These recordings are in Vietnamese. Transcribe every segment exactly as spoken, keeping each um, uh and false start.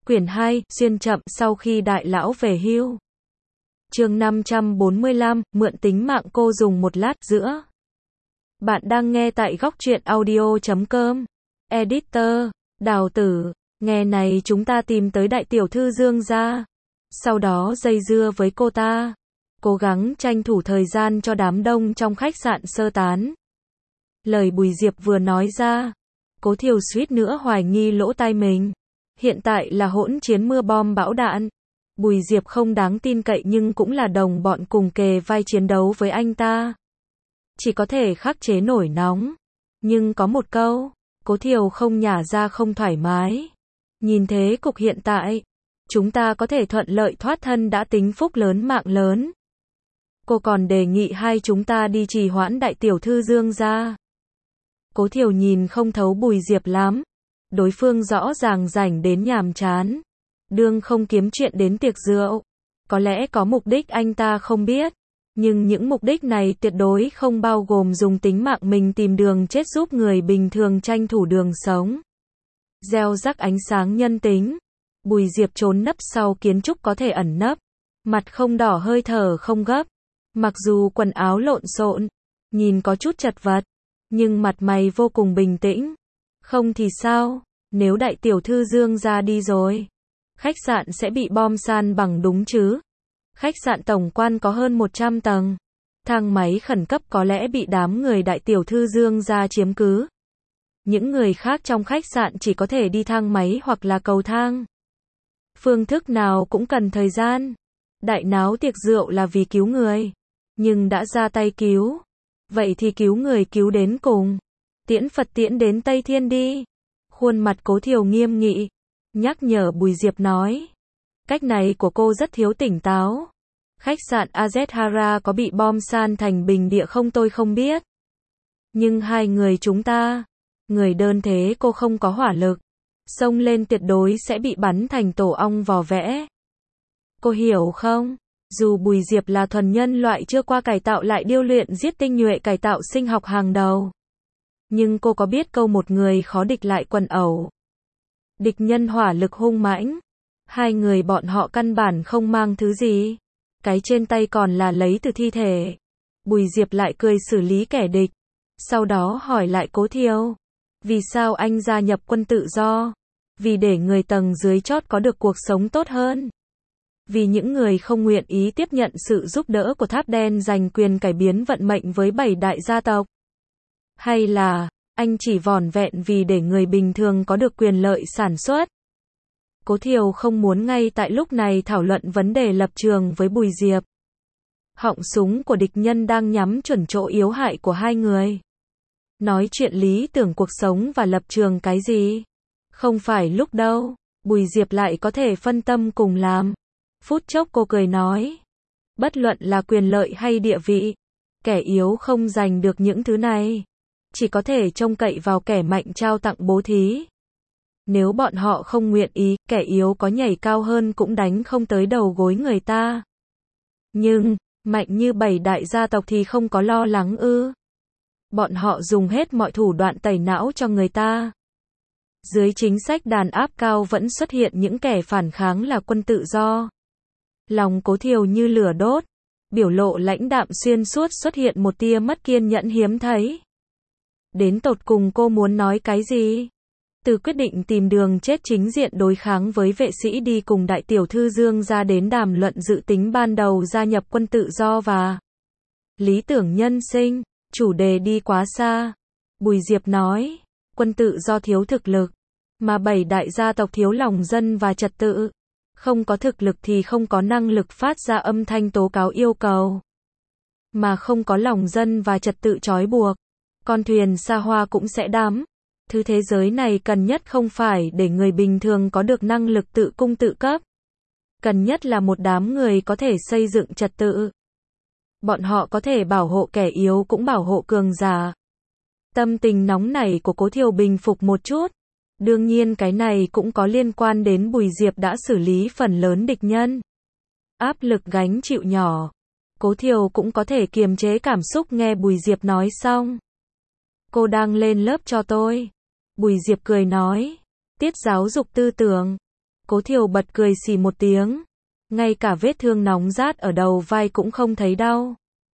Quyển hai, xuyên chậm sau khi đại lão về hưu. Chương năm trăm bốn mươi lăm, mượn tính mạng cô dùng một lát giữa. Bạn đang nghe tại góc truyện audio chấm com. Editor, Đào Tử, nghe này chúng ta tìm tới đại tiểu thư Dương gia. Sau đó dây dưa với cô ta. Cố gắng tranh thủ thời gian cho đám đông trong khách sạn sơ tán. Lời Bùi Diệp vừa nói ra, Cố Thiều suýt nữa hoài nghi lỗ tai mình. Hiện tại là hỗn chiến mưa bom bão đạn. Bùi Diệp không đáng tin cậy nhưng cũng là đồng bọn cùng kề vai chiến đấu với anh ta. Chỉ có thể khắc chế nổi nóng. Nhưng có một câu, Cố Thiều không nhả ra không thoải mái. Nhìn thế cục hiện tại, chúng ta có thể thuận lợi thoát thân đã tính phúc lớn mạng lớn. Cô còn đề nghị hai chúng ta đi trì hoãn đại tiểu thư Dương gia. Cố Thiều nhìn không thấu Bùi Diệp lắm. Đối phương rõ ràng rảnh đến nhàm chán. Đương không kiếm chuyện đến tiệc rượu. Có lẽ có mục đích anh ta không biết. Nhưng những mục đích này tuyệt đối không bao gồm dùng tính mạng mình tìm đường chết giúp người bình thường tranh thủ đường sống. Gieo rắc ánh sáng nhân tính. Bùi Diệp trốn nấp sau kiến trúc có thể ẩn nấp. Mặt không đỏ hơi thở không gấp. Mặc dù quần áo lộn xộn, nhìn có chút chật vật, nhưng mặt mày vô cùng bình tĩnh. Không thì sao, nếu đại tiểu thư Dương gia đi rồi, khách sạn sẽ bị bom san bằng đúng chứ? Khách sạn tổng quan có hơn một trăm tầng. Thang máy khẩn cấp có lẽ bị đám người đại tiểu thư Dương gia chiếm cứ. Những người khác trong khách sạn chỉ có thể đi thang máy hoặc là cầu thang. Phương thức nào cũng cần thời gian. Đại náo tiệc rượu là vì cứu người. Nhưng đã ra tay cứu. Vậy thì cứu người cứu đến cùng. Tiễn Phật tiễn đến Tây Thiên đi. Khuôn mặt Cố Thiều nghiêm nghị. Nhắc nhở Bùi Diệp nói. Cách này của cô rất thiếu tỉnh táo. Khách sạn Azhara có bị bom san thành bình địa không tôi không biết. Nhưng hai người chúng ta. Người đơn thế cô không có hỏa lực. Xông lên tuyệt đối sẽ bị bắn thành tổ ong vò vẽ. Cô hiểu không? Dù Bùi Diệp là thuần nhân loại chưa qua cải tạo lại điêu luyện giết tinh nhuệ cải tạo sinh học hàng đầu. Nhưng cô có biết câu một người khó địch lại quần ẩu. Địch nhân hỏa lực hung mãnh. Hai người bọn họ căn bản không mang thứ gì. Cái trên tay còn là lấy từ thi thể. Bùi Diệp lại cười xử lý kẻ địch. Sau đó hỏi lại Cố Thiều. Vì sao anh gia nhập quân tự do? Vì để người tầng dưới chót có được cuộc sống tốt hơn. Vì những người không nguyện ý tiếp nhận sự giúp đỡ của Tháp Đen giành quyền cải biến vận mệnh với bảy đại gia tộc. Hay là, anh chỉ vỏn vẹn vì để người bình thường có được quyền lợi sản xuất. Cố Thiều không muốn ngay tại lúc này thảo luận vấn đề lập trường với Bùi Diệp. Họng súng của địch nhân đang nhắm chuẩn chỗ yếu hại của hai người. Nói chuyện lý tưởng cuộc sống và lập trường cái gì? Không phải lúc đâu, Bùi Diệp lại có thể phân tâm cùng làm. Phút chốc cô cười nói. Bất luận là quyền lợi hay địa vị, kẻ yếu không giành được những thứ này. Chỉ có thể trông cậy vào kẻ mạnh trao tặng bố thí. Nếu bọn họ không nguyện ý, kẻ yếu có nhảy cao hơn cũng đánh không tới đầu gối người ta. Nhưng, mạnh như bảy đại gia tộc thì không có lo lắng ư. Bọn họ dùng hết mọi thủ đoạn tẩy não cho người ta. Dưới chính sách đàn áp cao vẫn xuất hiện những kẻ phản kháng là quân tự do. Lòng Cố Thiều như lửa đốt. Biểu lộ lãnh đạm xuyên suốt xuất hiện một tia mất kiên nhẫn hiếm thấy. Đến tột cùng cô muốn nói cái gì? Từ quyết định tìm đường chết chính diện đối kháng với vệ sĩ đi cùng đại tiểu thư Dương gia đến đàm luận dự tính ban đầu gia nhập quân tự do và lý tưởng nhân sinh, chủ đề đi quá xa. Bùi Diệp nói, quân tự do thiếu thực lực, mà bảy đại gia tộc thiếu lòng dân và trật tự. Không có thực lực thì không có năng lực phát ra âm thanh tố cáo yêu cầu. Mà không có lòng dân và trật tự trói buộc. Con thuyền xa hoa cũng sẽ đắm. Thứ thế giới này cần nhất không phải để người bình thường có được năng lực tự cung tự cấp. Cần nhất là một đám người có thể xây dựng trật tự. Bọn họ có thể bảo hộ kẻ yếu cũng bảo hộ cường giả. Tâm tình nóng nảy của Cố Thiều bình phục một chút. Đương nhiên cái này cũng có liên quan đến Bùi Diệp đã xử lý phần lớn địch nhân. Áp lực gánh chịu nhỏ. Cố Thiều cũng có thể kiềm chế cảm xúc nghe Bùi Diệp nói xong. Cô đang lên lớp cho tôi. Bùi Diệp cười nói. Tiết giáo dục tư tưởng. Cố Thiều bật cười xì một tiếng. Ngay cả vết thương nóng rát ở đầu vai cũng không thấy đau.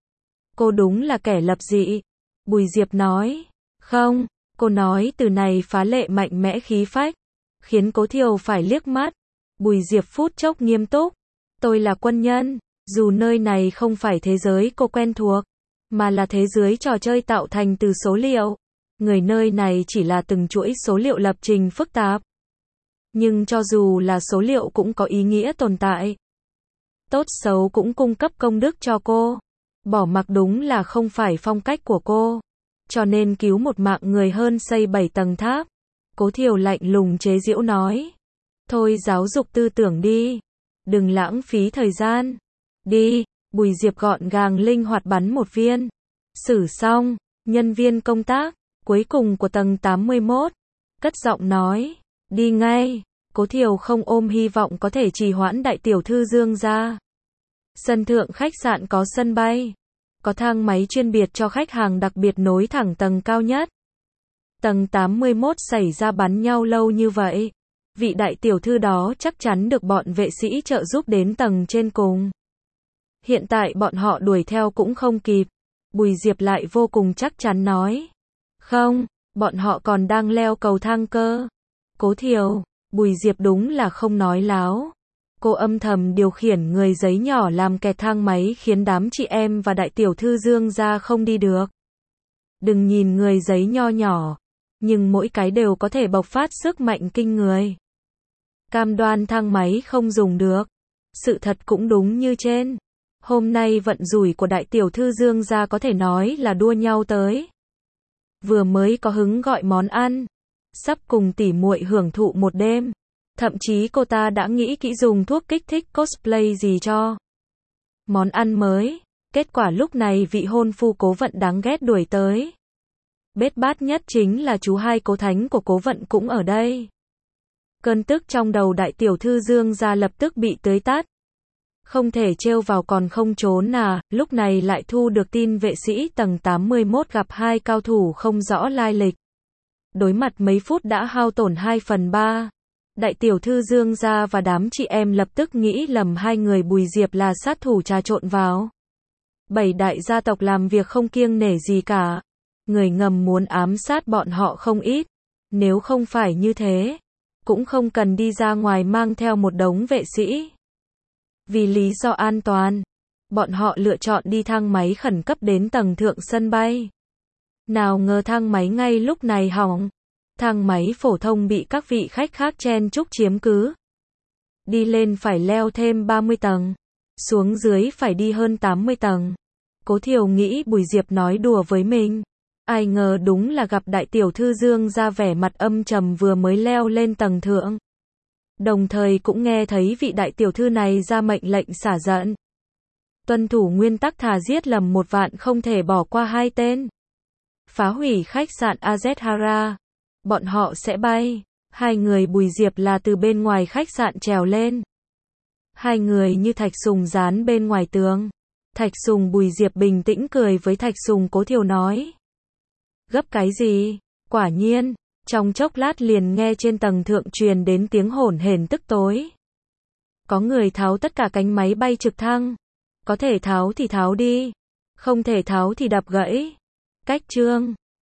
Cô đúng là kẻ lập dị. Bùi Diệp nói. Không, cô nói từ này phá lệ mạnh mẽ khí phách, khiến Cố Thiều phải liếc mắt. Bùi Diệp phút chốc nghiêm túc. Tôi là quân nhân, dù nơi này không phải thế giới cô quen thuộc, mà là thế giới trò chơi tạo thành từ số liệu. Người nơi này chỉ là từng chuỗi số liệu lập trình phức tạp. Nhưng cho dù là số liệu cũng có ý nghĩa tồn tại. Tốt xấu cũng cung cấp công đức cho cô. Bỏ mặc đúng là không phải phong cách của cô. Cho nên cứu một mạng người hơn xây bảy tầng tháp. Cố Thiều lạnh lùng chế giễu nói. Thôi giáo dục tư tưởng đi. Đừng lãng phí thời gian. Đi, Bùi Diệp gọn gàng linh hoạt bắn một viên. Xử xong, nhân viên công tác, cuối cùng của tầng tám mươi mốt. Cất giọng nói. Đi ngay. Cố Thiều không ôm hy vọng có thể trì hoãn đại tiểu thư Dương ra. Sân thượng khách sạn có sân bay. Có thang máy chuyên biệt cho khách hàng đặc biệt nối thẳng tầng cao nhất. Tầng tám mươi mốt xảy ra bắn nhau lâu như vậy. Vị đại tiểu thư đó chắc chắn được bọn vệ sĩ trợ giúp đến tầng trên cùng. Hiện tại bọn họ đuổi theo cũng không kịp. Bùi Diệp lại vô cùng chắc chắn nói. Không, bọn họ còn đang leo cầu thang cơ. Cố Thiều, Bùi Diệp đúng là không nói láo. Cô âm thầm điều khiển người giấy nhỏ làm kẹt thang máy khiến đám chị em và đại tiểu thư Dương ra không đi được. Đừng nhìn người giấy nho nhỏ, nhưng mỗi cái đều có thể bộc phát sức mạnh kinh người. Cam đoan thang máy không dùng được. Sự thật cũng đúng như trên. Hôm nay vận rủi của đại tiểu thư Dương ra có thể nói là đua nhau tới. Vừa mới có hứng gọi món ăn, sắp cùng tỉ muội hưởng thụ một đêm. Thậm chí cô ta đã nghĩ kỹ dùng thuốc kích thích cosplay gì cho món ăn mới. Kết quả lúc này vị hôn phu Cố Vận đáng ghét đuổi tới. Bết bát nhất chính là chú hai Cố Thánh của Cố Vận cũng ở đây. Cơn tức trong đầu đại tiểu thư Dương ra lập tức bị tưới tát. Không thể trêu vào còn không trốn à, lúc này lại thu được tin vệ sĩ tầng tám mươi mốt gặp hai cao thủ không rõ lai lịch. Đối mặt mấy phút đã hao tổn hai phần ba. Đại tiểu thư Dương ra và đám chị em lập tức nghĩ lầm hai người Bùi Diệp là sát thủ trà trộn vào. Bảy đại gia tộc làm việc không kiêng nể gì cả. Người ngầm muốn ám sát bọn họ không ít. Nếu không phải như thế, cũng không cần đi ra ngoài mang theo một đống vệ sĩ. Vì lý do an toàn, bọn họ lựa chọn đi thang máy khẩn cấp đến tầng thượng sân bay. Nào ngờ thang máy ngay lúc này hỏng. Thang máy phổ thông bị các vị khách khác chen chúc chiếm cứ. Đi lên phải leo thêm ba mươi tầng. Xuống dưới phải đi hơn tám mươi tầng. Cố Thiều nghĩ Bùi Diệp nói đùa với mình. Ai ngờ đúng là gặp đại tiểu thư Dương ra vẻ mặt âm trầm vừa mới leo lên tầng thượng. Đồng thời cũng nghe thấy vị đại tiểu thư này ra mệnh lệnh xả giận. Tuân thủ nguyên tắc thà giết lầm một vạn không thể bỏ qua hai tên. Phá hủy khách sạn Azethara. Bọn họ sẽ bay. Hai người Bùi Diệp là từ bên ngoài khách sạn trèo lên. Hai người như Thạch Sùng dán bên ngoài tường. Thạch Sùng Bùi Diệp bình tĩnh cười với Thạch Sùng. Cố Thiều nói. Gấp cái gì? Quả nhiên, trong chốc lát liền nghe trên tầng thượng truyền đến tiếng hổn hển tức tối. Có người tháo tất cả cánh máy bay trực thăng. Có thể tháo thì tháo đi. Không thể tháo thì đập gãy. Cách trương.